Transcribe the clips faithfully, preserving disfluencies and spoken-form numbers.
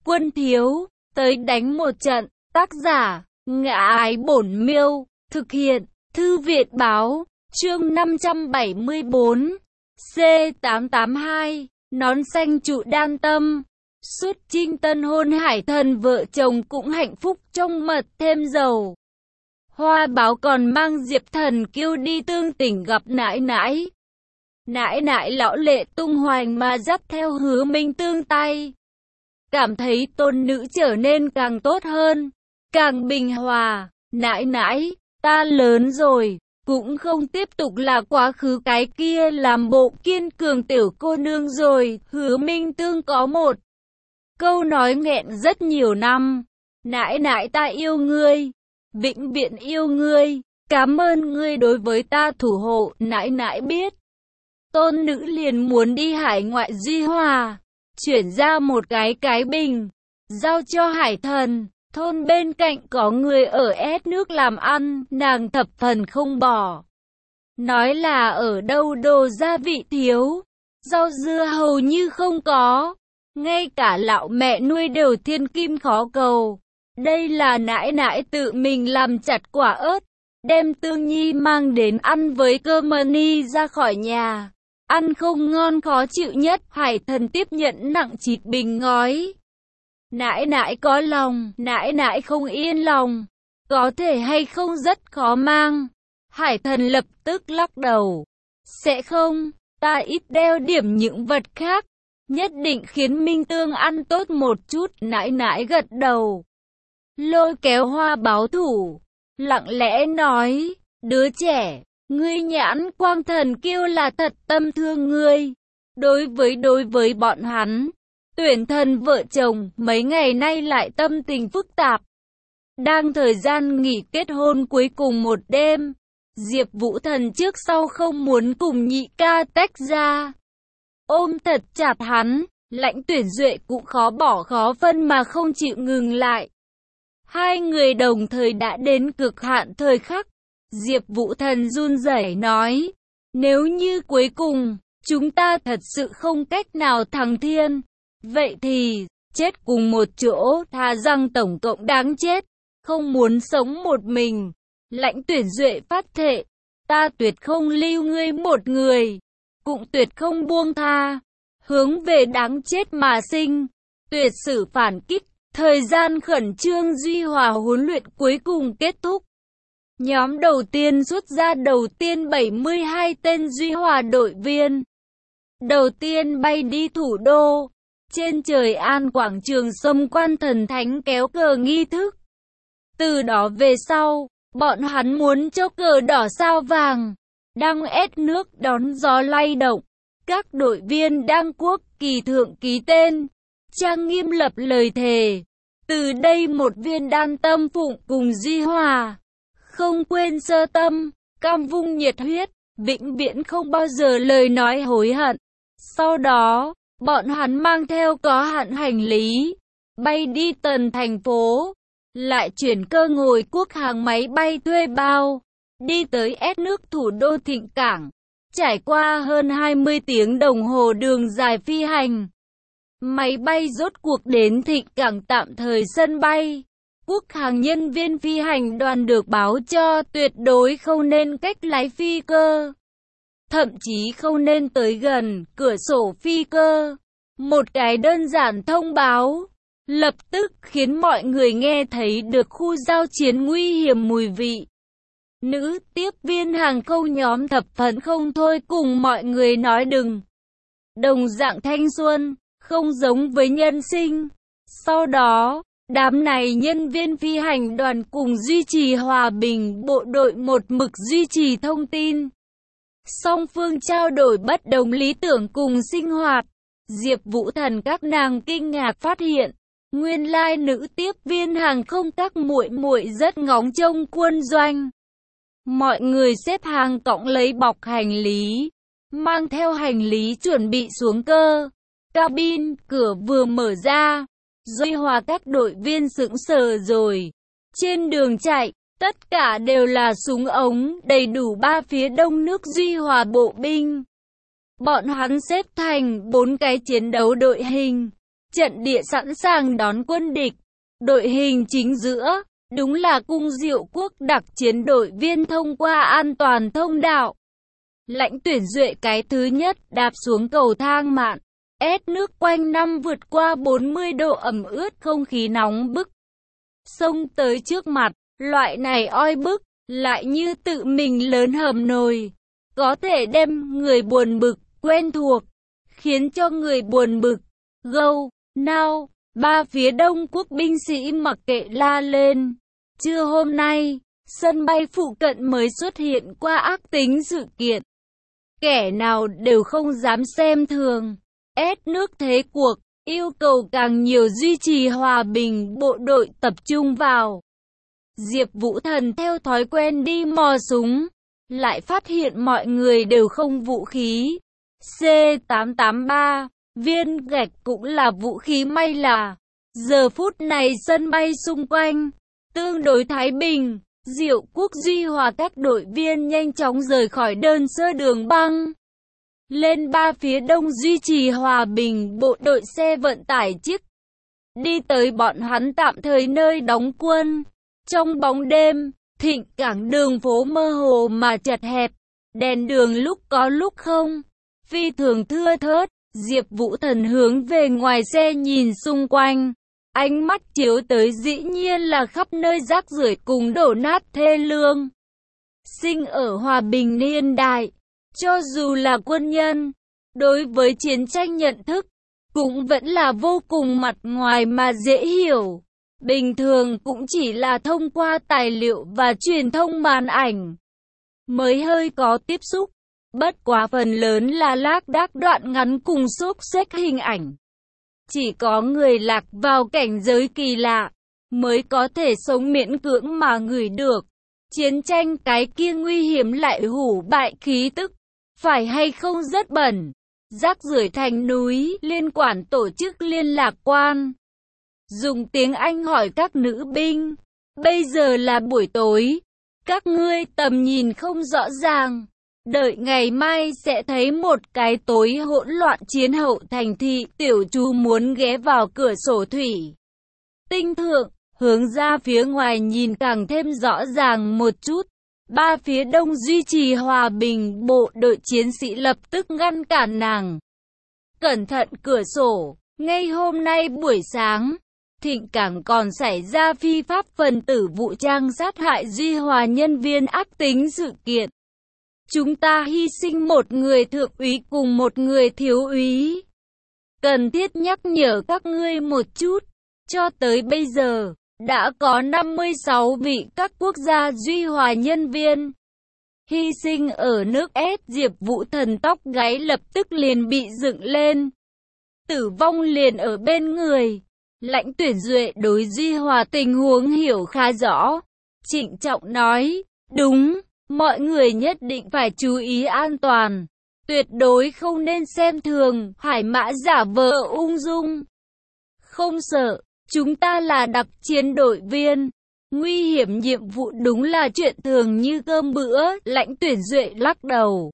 Quân thiếu, tới đánh một trận. Tác giả, Ngã Ái Bổn Miêu. Thực hiện, Thư viện Báo. Chương năm trăm bảy mươi bốn. C tám tám hai. Nón xanh trụ đan tâm. Xuất chinh tân hôn Hải Thần vợ chồng cũng hạnh phúc trong mật thêm dầu. Hoa Báo còn mang Diệp Thần Kiêu đi Tương Tỉnh gặp nãi nãi. Nãi nãi lão lệ tung hoành mà dắt theo Hứa Minh tương tay. Cảm thấy tôn nữ trở nên càng tốt hơn, càng bình hòa. Nãi nãi, ta lớn rồi, cũng không tiếp tục là quá khứ cái kia làm bộ kiên cường tiểu cô nương rồi. Hứa Minh tương có một câu nói nghẹn rất nhiều năm. Nãi nãi, ta yêu ngươi, vĩnh viễn yêu ngươi, cảm ơn ngươi đối với ta thủ hộ. Nãi nãi biết, tôn nữ liền muốn đi hải ngoại Duy Hòa, chuyển ra một cái cái bình, giao cho Hải Thần. Thôn bên cạnh có người ở ép nước làm ăn, nàng thập phần không bỏ. Nói là ở đâu đồ gia vị thiếu, rau dưa hầu như không có, ngay cả lão mẹ nuôi đều thiên kim khó cầu. Đây là nãi nãi tự mình làm chặt quả ớt, đem Tương Nhi mang đến ăn với cơm ni ra khỏi nhà. Ăn không ngon khó chịu nhất. Hải Thần tiếp nhận nặng chịt bình ngói. Nãi nãi có lòng, nãi nãi không yên lòng, có thể hay không rất khó mang. Hải Thần lập tức lắc đầu. Sẽ không, ta ít đeo điểm những vật khác, nhất định khiến Minh Tương ăn tốt một chút. Nãi nãi gật đầu, lôi kéo Hoa Báo thủ, lặng lẽ nói, đứa trẻ, ngươi nhãn quang thần kiêu là thật tâm thương ngươi. Đối với đối với bọn hắn, Tuyển Thần vợ chồng mấy ngày nay lại tâm tình phức tạp. Đang thời gian nghỉ kết hôn cuối cùng một đêm, Diệp Vũ Thần trước sau không muốn cùng nhị ca tách ra, ôm thật chặt hắn. Lãnh Tuyển Duệ cũng khó bỏ khó phân mà không chịu ngừng lại. Hai người đồng thời đã đến cực hạn thời khắc. Diệp Vũ Thần run rẩy nói, nếu như cuối cùng chúng ta thật sự không cách nào thắng thiên, vậy thì chết cùng một chỗ, thà rằng tổng cộng đáng chết, không muốn sống một mình. Lãnh Tuyển Duệ phát thệ, ta tuyệt không lưu ngươi một người, cũng tuyệt không buông tha, hướng về đáng chết mà sinh, tuyệt sử phản kích. Thời gian khẩn trương Duy Hòa huấn luyện cuối cùng kết thúc. Nhóm đầu tiên rút ra đầu tiên bảy mươi hai tên Duy Hòa đội viên. Đầu tiên bay đi thủ đô. Trên trời An quảng trường xông quan thần thánh kéo cờ nghi thức. Từ đó về sau, bọn hắn muốn cho cờ đỏ sao vàng, đang ép nước đón gió lay động. Các đội viên đang quốc kỳ thượng ký tên, trang nghiêm lập lời thề. Từ đây một viên đan tâm phụng cùng Duy Hòa, không quên sơ tâm, cam vung nhiệt huyết, vĩnh viễn không bao giờ lời nói hối hận. Sau đó, bọn hắn mang theo có hạn hành lý, bay đi tần thành phố, lại chuyển cơ ngồi quốc hàng máy bay thuê bao, đi tới ép nước thủ đô Thịnh Cảng. Trải qua hơn hai mươi tiếng đồng hồ đường dài phi hành, máy bay rốt cuộc đến Thịnh Cảng tạm thời sân bay. Quốc hàng nhân viên phi hành đoàn được báo cho tuyệt đối không nên cách lái phi cơ, thậm chí không nên tới gần cửa sổ phi cơ. Một cái đơn giản thông báo, lập tức khiến mọi người nghe thấy được khu giao chiến nguy hiểm mùi vị. Nữ tiếp viên hàng không nhóm thập phần không thôi cùng mọi người nói đừng. Đồng dạng thanh xuân, không giống với nhân sinh. Sau đó, đám này nhân viên phi hành đoàn cùng duy trì hòa bình bộ đội một mực duy trì thông tin. Song phương trao đổi bất đồng lý tưởng cùng sinh hoạt. Diệp Vũ Thần các nàng kinh ngạc phát hiện, nguyên lai nữ tiếp viên hàng không các muội muội rất ngóng trông quân doanh. Mọi người xếp hàng cõng lấy bọc hành lý, mang theo hành lý chuẩn bị xuống cơ. Cabin, cửa vừa mở ra, Duy Hòa các đội viên sững sờ rồi. Trên đường chạy, tất cả đều là súng ống, đầy đủ ba phía đông nước Duy Hòa bộ binh. Bọn hắn xếp thành bốn cái chiến đấu đội hình, trận địa sẵn sàng đón quân địch. Đội hình chính giữa, đúng là cung Diệu Quốc đặc chiến đội viên thông qua an toàn thông đạo. Lãnh Tuyển Duệ cái thứ nhất đạp xuống cầu thang mạn, ép nước quanh năm vượt qua bốn mươi độ ẩm ướt không khí nóng bức. Xông tới trước mặt, loại này oi bức, lại như tự mình lớn hầm nồi. Có thể đem người buồn bực, quen thuộc, khiến cho người buồn bực, gâu, nao. Ba phía Đông Quốc binh sĩ mặc kệ la lên. Trưa hôm nay, sân bay phụ cận mới xuất hiện qua ác tính sự kiện. Kẻ nào đều không dám xem thường, ép nước thế cuộc, yêu cầu càng nhiều duy trì hòa bình, bộ đội tập trung vào. Diệp Vũ Thần theo thói quen đi mò súng, lại phát hiện mọi người đều không vũ khí. C tám tám ba, viên gạch cũng là vũ khí, may là giờ phút này sân bay xung quanh tương đối thái bình. Diệu Quốc Duy Hòa các đội viên nhanh chóng rời khỏi đơn sơ đường băng, lên ba phía đông duy trì hòa bình. Bộ đội xe vận tải chiếc đi tới bọn hắn tạm thời nơi đóng quân. Trong bóng đêm, Thịnh Cảng đường phố mơ hồ mà chật hẹp, đèn đường lúc có lúc không, phi thường thưa thớt. Diệp Vũ Thần hướng về ngoài xe nhìn xung quanh, ánh mắt chiếu tới dĩ nhiên là khắp nơi rác rưởi cùng đổ nát thê lương. Sinh ở hòa bình niên đại, cho dù là quân nhân, đối với chiến tranh nhận thức cũng vẫn là vô cùng mặt ngoài mà dễ hiểu. Bình thường cũng chỉ là thông qua tài liệu và truyền thông màn ảnh mới hơi có tiếp xúc. Bất quá phần lớn là lác đác đoạn ngắn cùng xốc xếch hình ảnh. Chỉ có người lạc vào cảnh giới kỳ lạ mới có thể sống miễn cưỡng mà ngửi được chiến tranh cái kia nguy hiểm lại hủ bại khí tức. Phải hay không rất bẩn. Rác rưởi thành núi. Liên quản tổ chức liên lạc quan dùng tiếng Anh hỏi các nữ binh, bây giờ là buổi tối, các ngươi tầm nhìn không rõ ràng, đợi ngày mai sẽ thấy một cái tối hỗn loạn chiến hậu thành thị. Tiểu Chu muốn ghé vào cửa sổ thủy tinh thượng, hướng ra phía ngoài nhìn càng thêm rõ ràng một chút. Ba phía đông duy trì hòa bình, bộ đội chiến sĩ lập tức ngăn cản nàng. Cẩn thận cửa sổ, ngay hôm nay buổi sáng, Thịnh Cảng còn xảy ra phi pháp phần tử vũ trang sát hại Duy Hòa nhân viên ác tính sự kiện. Chúng ta hy sinh một người thượng úy cùng một người thiếu úy. Cần thiết nhắc nhở các ngươi một chút, cho tới bây giờ, đã có năm mươi sáu vị các quốc gia Duy Hòa nhân viên hy sinh ở nước S. Diệp Vũ Thần tóc gáy lập tức liền bị dựng lên. Tử vong liền ở bên người. Lãnh Tuyển Duệ đối Duy Hòa tình huống hiểu khá rõ, trịnh trọng nói, đúng, mọi người nhất định phải chú ý an toàn, tuyệt đối không nên xem thường, hải mã giả vờ ung dung. Không sợ, chúng ta là đặc chiến đội viên, nguy hiểm nhiệm vụ đúng là chuyện thường như cơm bữa. Lãnh Tuyển Duệ lắc đầu,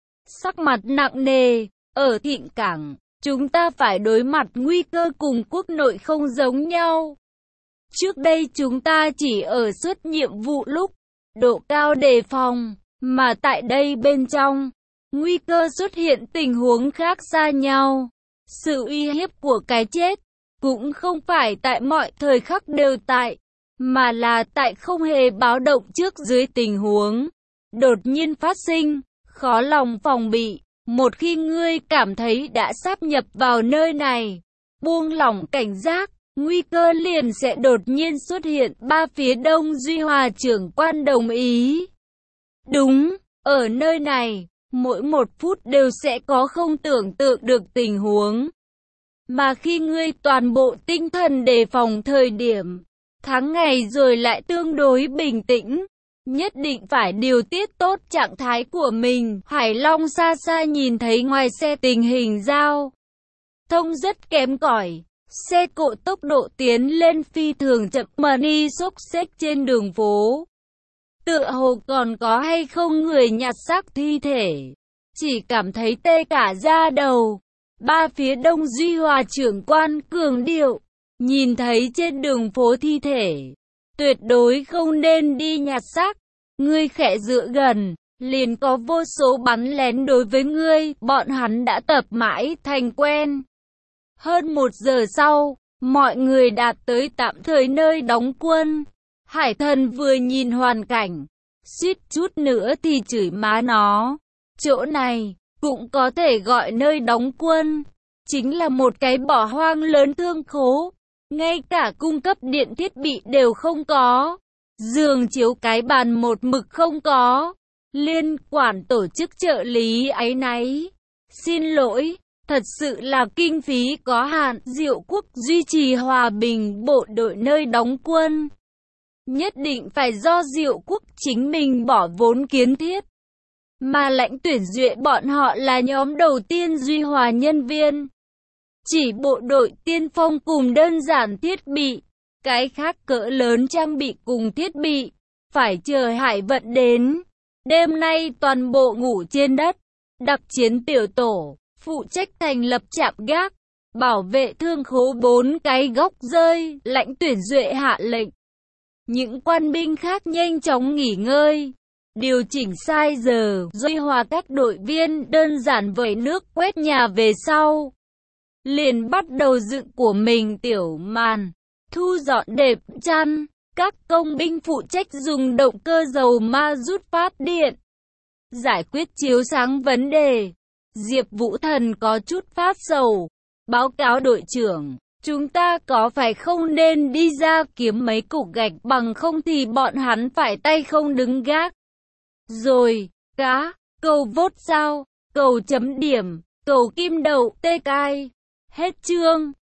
sắc mặt nặng nề. Ở Thịnh Cảng, chúng ta phải đối mặt nguy cơ cùng quốc nội không giống nhau. Trước đây chúng ta chỉ ở suốt nhiệm vụ lúc độ cao đề phòng, mà tại đây bên trong, nguy cơ xuất hiện tình huống khác xa nhau. Sự uy hiếp của cái chết cũng không phải tại mọi thời khắc đều tại, mà là tại không hề báo động trước dưới tình huống đột nhiên phát sinh, khó lòng phòng bị. Một khi ngươi cảm thấy đã sáp nhập vào nơi này, buông lỏng cảnh giác, nguy cơ liền sẽ đột nhiên xuất hiện. Ba phía đông Duy Hòa trưởng quan đồng ý. Đúng, ở nơi này, mỗi một phút đều sẽ có không tưởng tượng được tình huống. Mà khi ngươi toàn bộ tinh thần đề phòng thời điểm, tháng ngày rồi lại tương đối bình tĩnh. Nhất định phải điều tiết tốt trạng thái của mình. Hải Long xa xa nhìn thấy ngoài xe tình hình giao thông rất kém cỏi. Xe cộ tốc độ tiến lên phi thường chậm mà đi xốc xếch trên đường phố. Tựa hồ còn có hay không người nhặt xác thi thể. Chỉ cảm thấy tê cả da đầu. Ba phía đông Duy Hòa trưởng quan cường điệu, nhìn thấy trên đường phố thi thể, tuyệt đối không nên đi nhặt xác. Ngươi khẽ dựa gần, liền có vô số bắn lén đối với ngươi, bọn hắn đã tập mãi thành quen. Hơn một giờ sau, mọi người đạt tới tạm thời nơi đóng quân. Hải Thần vừa nhìn hoàn cảnh, suýt chút nữa thì chửi má nó. Chỗ này, cũng có thể gọi nơi đóng quân, chính là một cái bỏ hoang lớn thương khố. Ngay cả cung cấp điện thiết bị đều không có. Giường chiếu cái bàn một mực không có. Liên quản tổ chức trợ lý áy náy. Xin lỗi, thật sự là kinh phí có hạn. Diệu Quốc duy trì hòa bình bộ đội nơi đóng quân, nhất định phải do Diệu Quốc chính mình bỏ vốn kiến thiết. Mà lãnh tuyển duyệt bọn họ là nhóm đầu tiên duy hòa nhân viên. Chỉ bộ đội tiên phong cùng đơn giản thiết bị, cái khác cỡ lớn trang bị cùng thiết bị, phải chờ Hải Vận đến. Đêm nay toàn bộ ngủ trên đất. Đặc chiến tiểu tổ, phụ trách thành lập trạm gác, bảo vệ thương khố bốn cái góc rơi, lãnh tuyển duệ hạ lệnh. Những quan binh khác nhanh chóng nghỉ ngơi, điều chỉnh sai giờ, duy hòa các đội viên đơn giản vẩy nước quét nhà về sau. Liền bắt đầu dựng của mình tiểu màn, thu dọn đệm chăn, các công binh phụ trách dùng động cơ dầu ma rút phát điện, giải quyết chiếu sáng vấn đề. Diệp Vũ Thần có chút phát sầu, báo cáo đội trưởng, chúng ta có phải không nên đi ra kiếm mấy cục gạch, bằng không thì bọn hắn phải tay không đứng gác. Rồi, cá, cầu vốt sao, cầu chấm điểm, cầu kim đậu, tê cai. Hết chương.